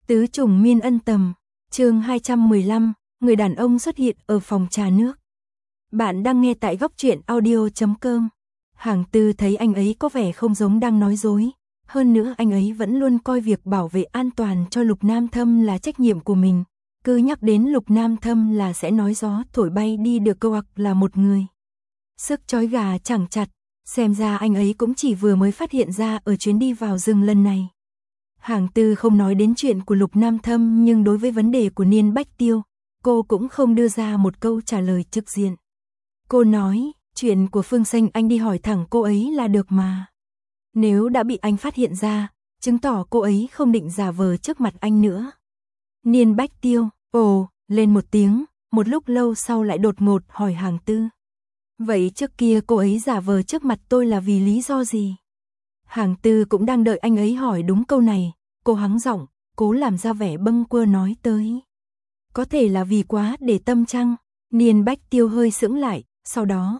Tứ trùng miên ân tầm, chương 215, người đàn ông xuất hiện ở phòng trà nước. Bạn đang nghe tại góc truyện audio.com. Hàng Tư thấy anh ấy có vẻ không giống đang nói dối. Hơn nữa anh ấy vẫn luôn coi việc bảo vệ an toàn cho Lục Nam Thâm là trách nhiệm của mình. Cứ nhắc đến Lục Nam Thâm là sẽ nói gió thổi bay đi được câu ặc là một người. Sức trói gà chẳng chặt, xem ra anh ấy cũng chỉ vừa mới phát hiện ra ở chuyến đi vào rừng lần này. Hàng Tư không nói đến chuyện của Lục Nam Thâm, nhưng đối với vấn đề của Niên Bách Tiêu, cô cũng không đưa ra một câu trả lời trực diện. Cô nói, chuyện của Phương Xanh anh đi hỏi thẳng cô ấy là được mà. Nếu đã bị anh phát hiện ra, chứng tỏ cô ấy không định giả vờ trước mặt anh nữa. Niên Bách Tiêu, ồ, lên một tiếng, một lúc lâu sau lại đột ngột hỏi Hàng Tư. Vậy trước kia cô ấy giả vờ trước mặt tôi là vì lý do gì? Hàng Tư cũng đang đợi anh ấy hỏi đúng câu này, cô hắng giọng, cố làm ra vẻ bâng quơ nói tới. Có thể là vì quá để tâm chăng? Niên Bách Tiêu hơi sững lại, sau đó,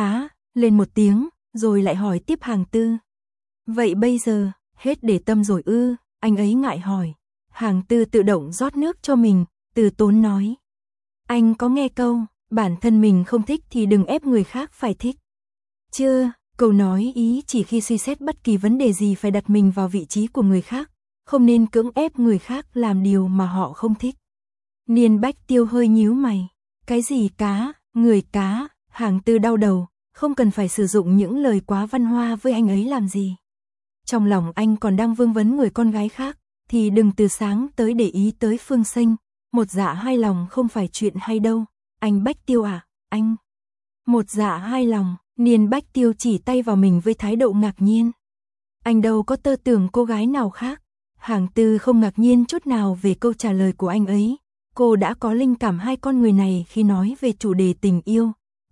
lên một tiếng, rồi lại hỏi tiếp Hàng Tư. Vậy bây giờ, hết để tâm rồi ư? Anh ấy ngại hỏi. Hàng Tư tự động rót nước cho mình, từ tốn nói. Anh có nghe câu, bản thân mình không thích thì đừng ép người khác phải thích. Chưa, câu nói ý chỉ khi suy xét bất kỳ vấn đề gì phải đặt mình vào vị trí của người khác, không nên cưỡng ép người khác làm điều mà họ không thích. Niên Bách Tiêu hơi nhíu mày. Cái gì cá, người cá? Hàng Tư đau đầu, không cần phải sử dụng những lời quá văn hoa với anh ấy làm gì. Trong lòng anh còn đang vương vấn người con gái khác, thì đừng từ sáng tới để ý tới Phương Xanh. Một dạ hai lòng không phải chuyện hay đâu. Anh Bách Tiêu à, anh. Một dạ hai lòng, Niên Bách Tiêu chỉ tay vào mình với thái độ ngạc nhiên. Anh đâu có tơ tưởng cô gái nào khác. Hàng Tư không ngạc nhiên chút nào về câu trả lời của anh ấy. Cô đã có linh cảm hai con người này khi nói về chủ đề tình yêu.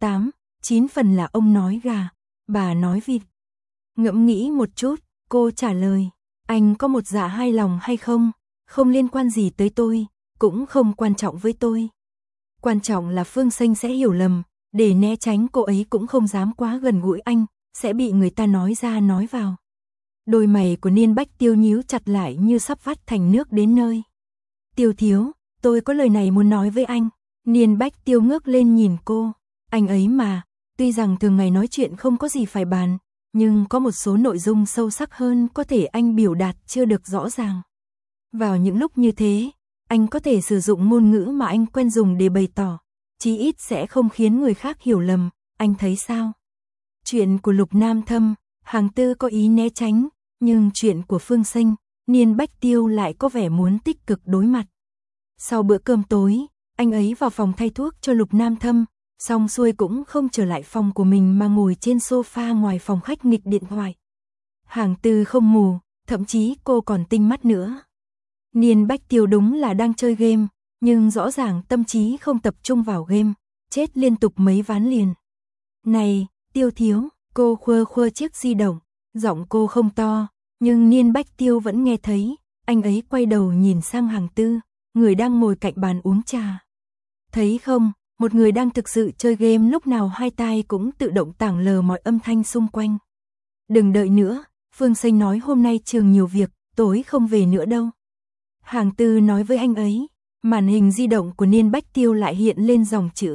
8-9 phần là ông nói gà, bà nói vịt. Ngẫm nghĩ một chút, cô trả lời. Anh có một dạ hai lòng hay không? Không liên quan gì tới tôi, cũng không quan trọng với tôi. Quan trọng là Phương Xanh sẽ hiểu lầm, để né tránh cô ấy cũng không dám quá gần gũi anh, sẽ bị người ta nói ra nói vào. Đôi mày của Niên Bách Tiêu nhíu chặt lại như sắp vắt thành nước đến nơi. Tiêu thiếu, tôi có lời này muốn nói với anh. Niên Bách Tiêu ngước lên nhìn cô. Anh ấy mà, tuy rằng thường ngày nói chuyện không có gì phải bàn, nhưng có một số nội dung sâu sắc hơn có thể anh biểu đạt chưa được rõ ràng. Vào những lúc như thế, anh có thể sử dụng ngôn ngữ mà anh quen dùng để bày tỏ, chí ít sẽ không khiến người khác hiểu lầm, anh thấy sao? Chuyện của Lục Nam Thâm, Hàng Tư có ý né tránh, nhưng chuyện của Phương Xanh, Niên Bách Tiêu lại có vẻ muốn tích cực đối mặt. Sau bữa cơm tối, anh ấy vào phòng thay thuốc cho Lục Nam Thâm, xong xuôi cũng không trở lại phòng của mình mà ngồi trên sofa ngoài phòng khách nghịch điện thoại. Hàng Tư không mù, thậm chí cô còn tinh mắt nữa. Niên Bách Tiêu đúng là đang chơi game, nhưng rõ ràng tâm trí không tập trung vào game, chết liên tục mấy ván liền. Này, Tiêu thiếu, cô khua khua chiếc di động, giọng cô không to, nhưng Niên Bách Tiêu vẫn nghe thấy. Anh ấy quay đầu nhìn sang Hàng Tư, người đang ngồi cạnh bàn uống trà. Thấy không, một người đang thực sự chơi game lúc nào hai tai cũng tự động tảng lờ mọi âm thanh xung quanh. Đừng đợi nữa, Phương Xanh nói hôm nay trường nhiều việc, tối không về nữa đâu. Hàng Tư nói với anh ấy, màn hình di động của Niên Bách Tiêu lại hiện lên dòng chữ.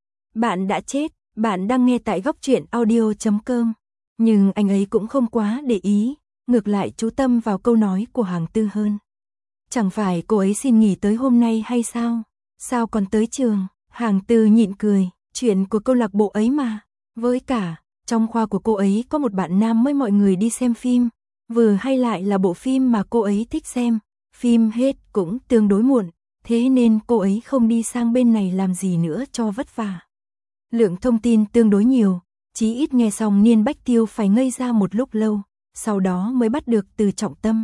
Bạn đã chết, bạn đang nghe tại góc truyện audio.com. Nhưng anh ấy cũng không quá để ý, ngược lại chú tâm vào câu nói của Hàng Tư hơn. Chẳng phải cô ấy xin nghỉ tới hôm nay hay sao? Sao còn tới trường? Hàng Tư nhịn cười, chuyện của câu lạc bộ ấy mà. Với cả, trong khoa của cô ấy có một bạn nam mới mọi người đi xem phim. Vừa hay lại là bộ phim mà cô ấy thích xem. Phim hết cũng tương đối muộn, thế nên cô ấy không đi sang bên này làm gì nữa cho vất vả. Lượng thông tin tương đối nhiều, chí ít nghe xong Niên Bách Tiêu phải ngây ra một lúc lâu, sau đó mới bắt được từ trọng tâm.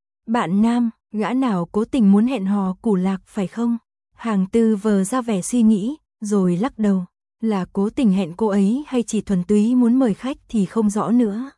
Bạn nam, gã nào cố tình muốn hẹn hò Củ Lạc phải không? Hàng Tư vờ ra vẻ suy nghĩ, rồi lắc đầu. Là cố tình hẹn cô ấy hay chỉ thuần túy muốn mời khách thì không rõ nữa.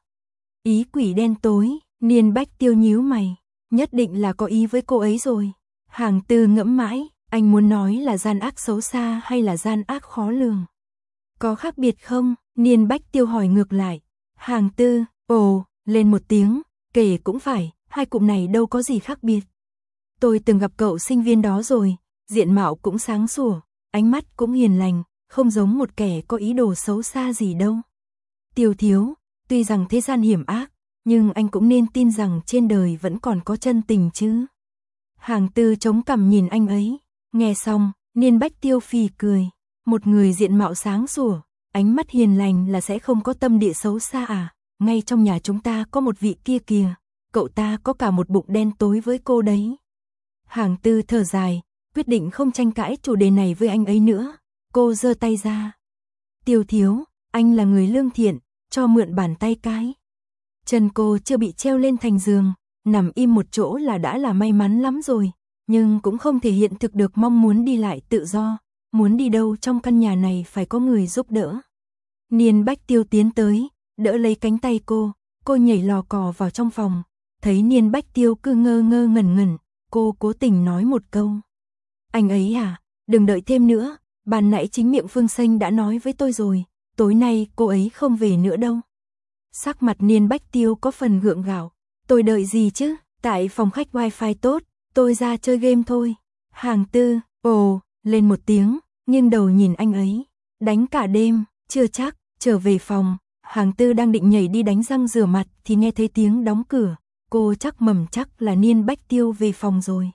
Ý quỷ đen tối, Niên Bách Tiêu nhíu mày. Nhất định là có ý với cô ấy rồi. Hàng Tư ngẫm mãi, anh muốn nói là gian ác xấu xa hay là gian ác khó lường? Có khác biệt không? Niên Bách Tiêu hỏi ngược lại. Hàng Tư, lên một tiếng, kể cũng phải, hai cụm này đâu có gì khác biệt. Tôi từng gặp cậu sinh viên đó rồi, diện mạo cũng sáng sủa, ánh mắt cũng hiền lành, không giống một kẻ có ý đồ xấu xa gì đâu. Tiêu Thiếu, tuy rằng thế gian hiểm ác, nhưng anh cũng nên tin rằng trên đời vẫn còn có chân tình chứ. Hàng Tư chống cằm nhìn anh ấy, nghe xong, Niên Bách Tiêu phì cười, một người diện mạo sáng sủa, ánh mắt hiền lành là sẽ không có tâm địa xấu xa à, ngay trong nhà chúng ta có một vị kia kìa, cậu ta có cả một bụng đen tối với cô đấy. Hàng Tư thở dài, quyết định không tranh cãi chủ đề này với anh ấy nữa, cô giơ tay ra. Tiêu Thiếu, anh là người lương thiện, cho mượn bàn tay cái. Chân cô chưa bị treo lên thành giường, nằm im một chỗ là đã là may mắn lắm rồi, nhưng cũng không thể hiện thực được mong muốn đi lại tự do, muốn đi đâu trong căn nhà này phải có người giúp đỡ. Niên Bách Tiêu tiến tới, đỡ lấy cánh tay cô nhảy lò cò vào trong phòng, thấy Niên Bách Tiêu cứ ngơ ngơ ngẩn ngẩn, cô cố tình nói một câu. Anh ấy à, đừng đợi thêm nữa, ban nãy chính miệng Phương Xanh đã nói với tôi rồi, tối nay cô ấy không về nữa đâu. Sắc mặt Niên Bách Tiêu có phần gượng gạo, tôi đợi gì chứ, tại phòng khách wifi tốt, tôi ra chơi game thôi. Hàng Tư, ồ, lên một tiếng, nghiêng đầu nhìn anh ấy, đánh cả đêm, chưa chắc, trở về phòng, Hàng Tư đang định nhảy đi đánh răng rửa mặt thì nghe thấy tiếng đóng cửa, cô chắc mầm chắc là Niên Bách Tiêu về phòng rồi.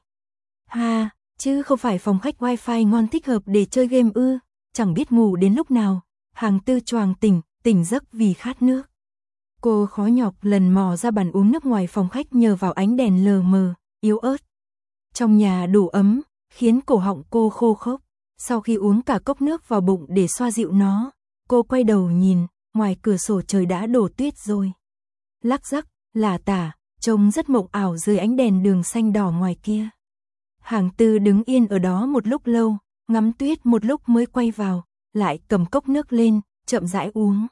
Ha, chứ không phải phòng khách wifi ngon thích hợp để chơi game ư, chẳng biết ngủ đến lúc nào, Hàng Tư choàng tỉnh giấc vì khát nước. Cô khó nhọc lần mò ra bàn uống nước ngoài phòng khách nhờ vào ánh đèn lờ mờ, yếu ớt. Trong nhà đủ ấm, khiến cổ họng cô khô khốc. Sau khi uống cả cốc nước vào bụng để xoa dịu nó, cô quay đầu nhìn, ngoài cửa sổ trời đã đổ tuyết rồi. Lắc rắc, lả tả, trông rất mộng ảo dưới ánh đèn đường xanh đỏ ngoài kia. Hàng Tư đứng yên ở đó một lúc lâu, ngắm tuyết một lúc mới quay vào, lại cầm cốc nước lên, chậm rãi uống.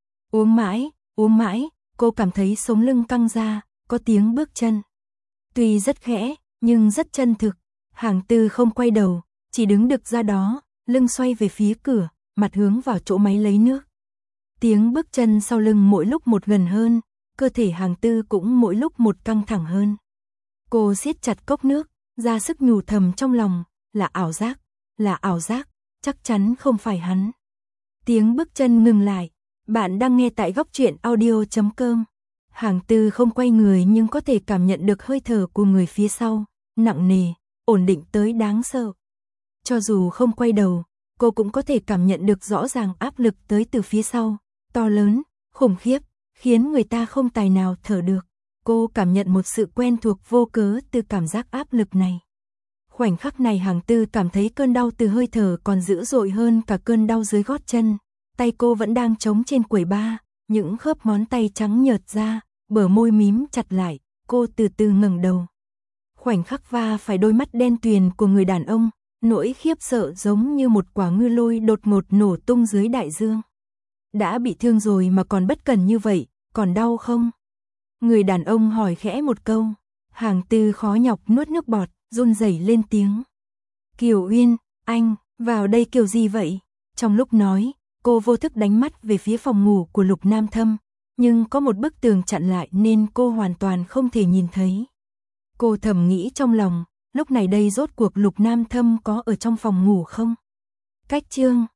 Uống mãi, cô cảm thấy sống lưng căng ra, có tiếng bước chân. Tuy rất khẽ, nhưng rất chân thực. Hàng Tư không quay đầu, chỉ đứng đực ra đó, lưng xoay về phía cửa, mặt hướng vào chỗ máy lấy nước. Tiếng bước chân sau lưng mỗi lúc một gần hơn, cơ thể Hàng Tư cũng mỗi lúc một căng thẳng hơn. Cô siết chặt cốc nước, ra sức nhủ thầm trong lòng, là ảo giác, chắc chắn không phải hắn. Tiếng bước chân ngừng lại. Bạn đang nghe tại Góc Truyện Audio.com. Hàng Tư không quay người nhưng có thể cảm nhận được hơi thở của người phía sau, nặng nề, ổn định tới đáng sợ. Cho dù không quay đầu, cô cũng có thể cảm nhận được rõ ràng áp lực tới từ phía sau, to lớn, khủng khiếp, khiến người ta không tài nào thở được. Cô cảm nhận một sự quen thuộc vô cớ từ cảm giác áp lực này. Khoảnh khắc này Hàng Tư cảm thấy cơn đau từ hơi thở còn dữ dội hơn cả cơn đau dưới gót chân. Tay cô vẫn đang chống trên quầy bar, những khớp ngón tay trắng nhợt ra, bờ môi mím chặt lại, cô từ từ ngẩng đầu. Khoảnh khắc va phải đôi mắt đen tuyền của người đàn ông, nỗi khiếp sợ giống như một quả ngư lôi đột ngột nổ tung dưới đại dương. Đã bị thương rồi mà còn bất cẩn như vậy, còn đau không? Người đàn ông hỏi khẽ một câu, Hàng Tư khó nhọc nuốt nước bọt, run rẩy lên tiếng. Kiều Uyên, anh, vào đây kiểu gì vậy? Trong lúc nói, cô vô thức đánh mắt về phía phòng ngủ của Lục Nam Thâm, nhưng có một bức tường chặn lại nên cô hoàn toàn không thể nhìn thấy. Cô thầm nghĩ trong lòng, lúc này đây rốt cuộc Lục Nam Thâm có ở trong phòng ngủ không? Cách chương